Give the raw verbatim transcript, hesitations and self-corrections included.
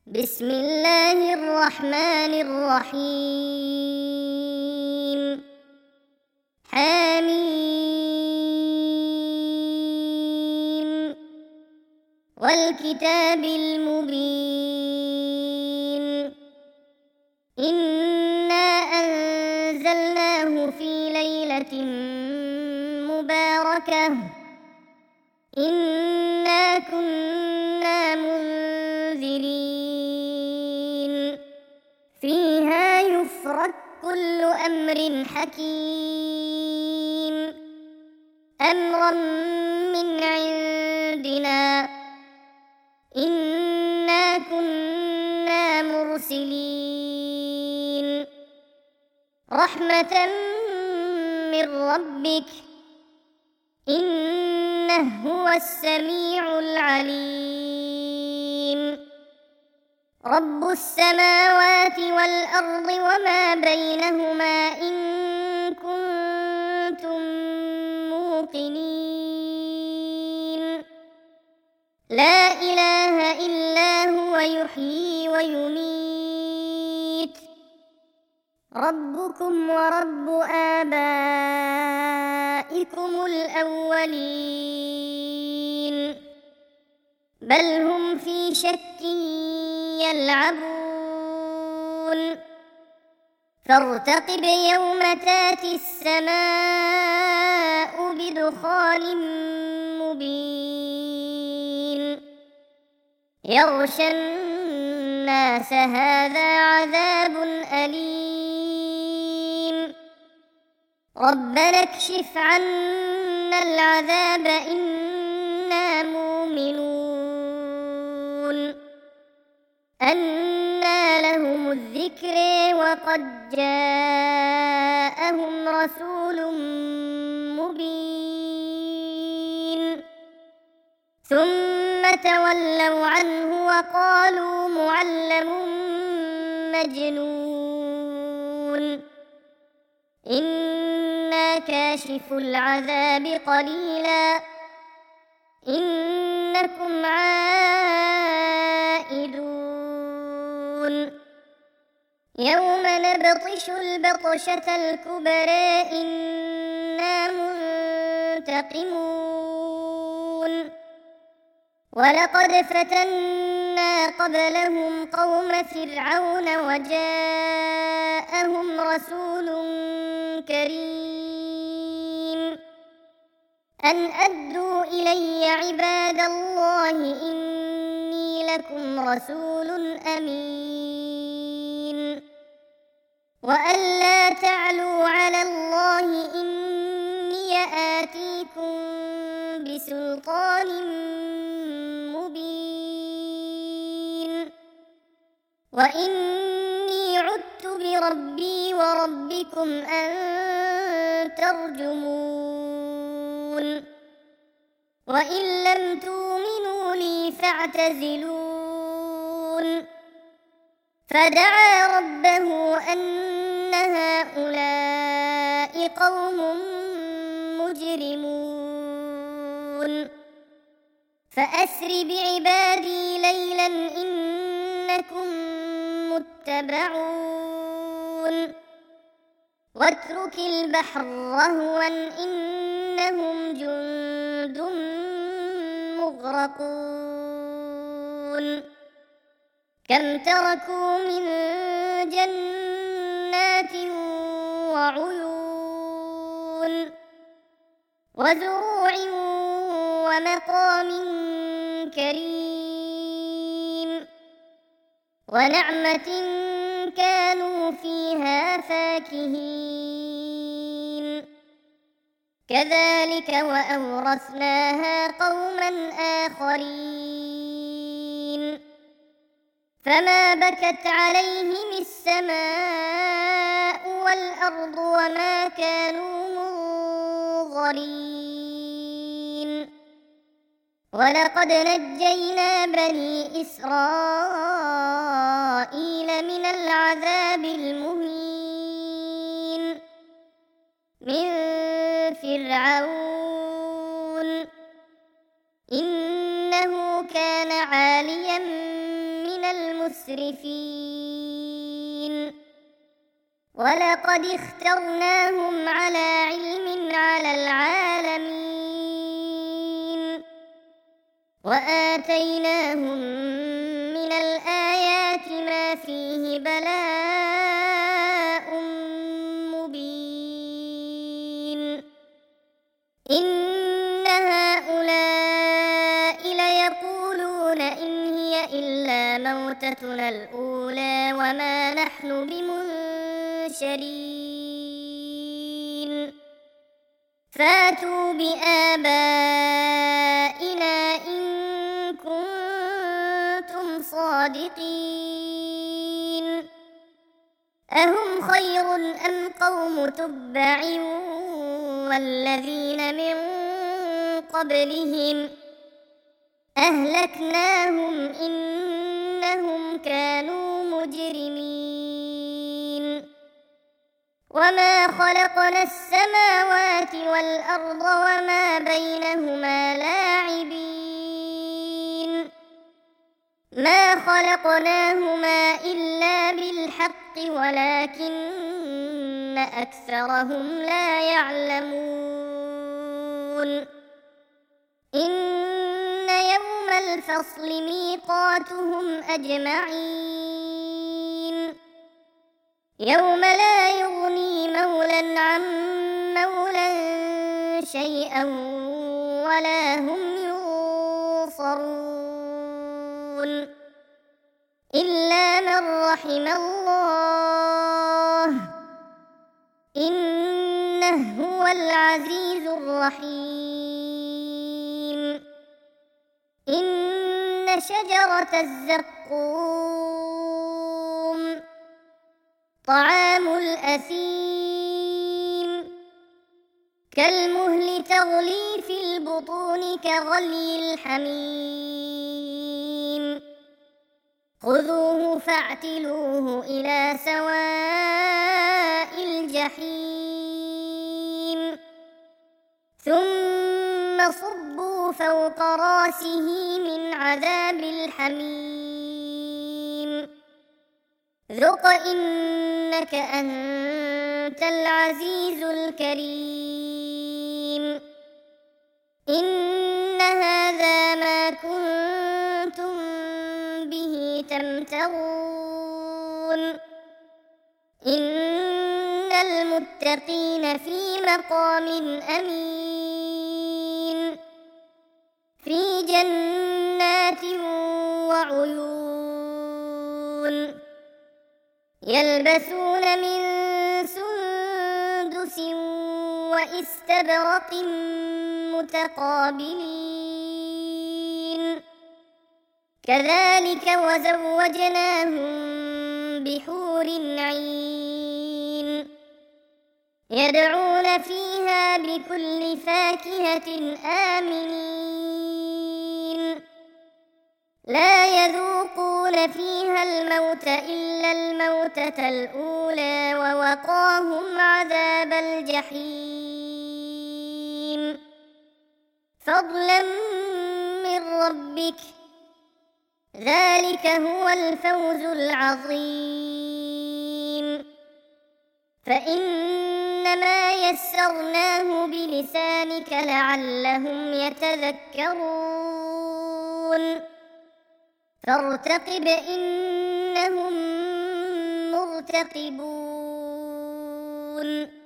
بسم الله الرحمن الرحيم. حميم والكتاب المبين. إنا أنزلناه في ليلة مباركة إنا كنا منذرين فيها يفرق كل أمر حكيم أمرا من عندنا إنا كنا مرسلين رحمة من ربك إنه هو السميع العليم. رب السماوات والأرض وما بينهما إن كنتم موقنين. لا إله إلا هو يحيي ويميت. ربكم ورب آبائكم الأولين بل هم في شك يلعبون. فارتقب يوم تاتي السماء بدخان مبين يغشى الناس هذا عذاب أليم. ربنا اكشف عنا العذاب إنا مؤمنون. أنى لهم الذكر وقد جاءهم رسول مبين ثم تولوا عنه وقالوا معلم مجنون إنا كاشف العذاب قليلا إنكم عائدون. يوم نبطش البطشة الكبرى إنا منتقمون. ولقد فتنا قبلهم قوم فرعون وجاءهم رسول كريم أن أدوا إلي عباد الله إني لكم رسول أمين وأن لا تعلوا على الله إني آتيكم بسلطان مبين وإني عدت بربي وربكم أن ترجمون وإن لم تؤمنوا لي فاعتزلون. فدعا ربه أن هؤلاء قوم مجرمون فأسر بعبادي ليلا إنكم متبعون واترك البحر رهوا إنهم جند مغرقون كم تركوا من جنات وعيون وزروع ومقام كريم ونعمة كانوا فيها فاكهين كذلك وأورثناها قوما آخرين فما بكت عليهم السماء والأرض وما كانوا منظرين. ولقد نجينا بني إسرائيل من العذاب المهين من فرعون إنه كان عاليا من المسلمين المسرفين ولقد اخترناهم على علم على العالمين وآتيناهم من الآيات ما فيه بلاء مبين إن هؤلاء ليقولون إن هي إلا موتتنا الأولى وما نحن بمنشرين فاتوا بآبائنا إن كنتم صادقين أهم خير أم قوم تبع والذين من قبلهم أهلكناهم إنهم كانوا مجرمين وما خلقنا السماوات والأرض وما بينهما لاعبين ما خلقناهما إلا بالحق ولكن أكثرهم لا يعلمون إن يوم الفصل ميقاتهم أجمعين يوم لا يغني مولى عن مولى شيئا ولا هم ينصرون إلا من رحم الله إنه هو العزيز الرحيم إن شجرة الزقوم طعام الأثيم كالمهل تغلي في البطون كغلي الحميم خذوه فاعتلوه إلى سواء الجحيم ثم صبوا فوق راسه من عذاب الحميم ذق إنك أنت العزيز الكريم إن هذا ما كنتم به تمترون إن المتقين في مقام أمين في جنات وعيون يلبسون من سندس وإستبرق متقابلين كذلك وزوجناهم بحور عين يدعون فيها بكل فاكهة آمنين لا يذوقون فيها الموت إلا الموتة الأولى ووقاهم عذاب الجحيم فضلا من ربك ذلك هو الفوز العظيم فإنما يسرناه بلسانك لعلهم يتذكرون فارتقب إنهم مرتقبون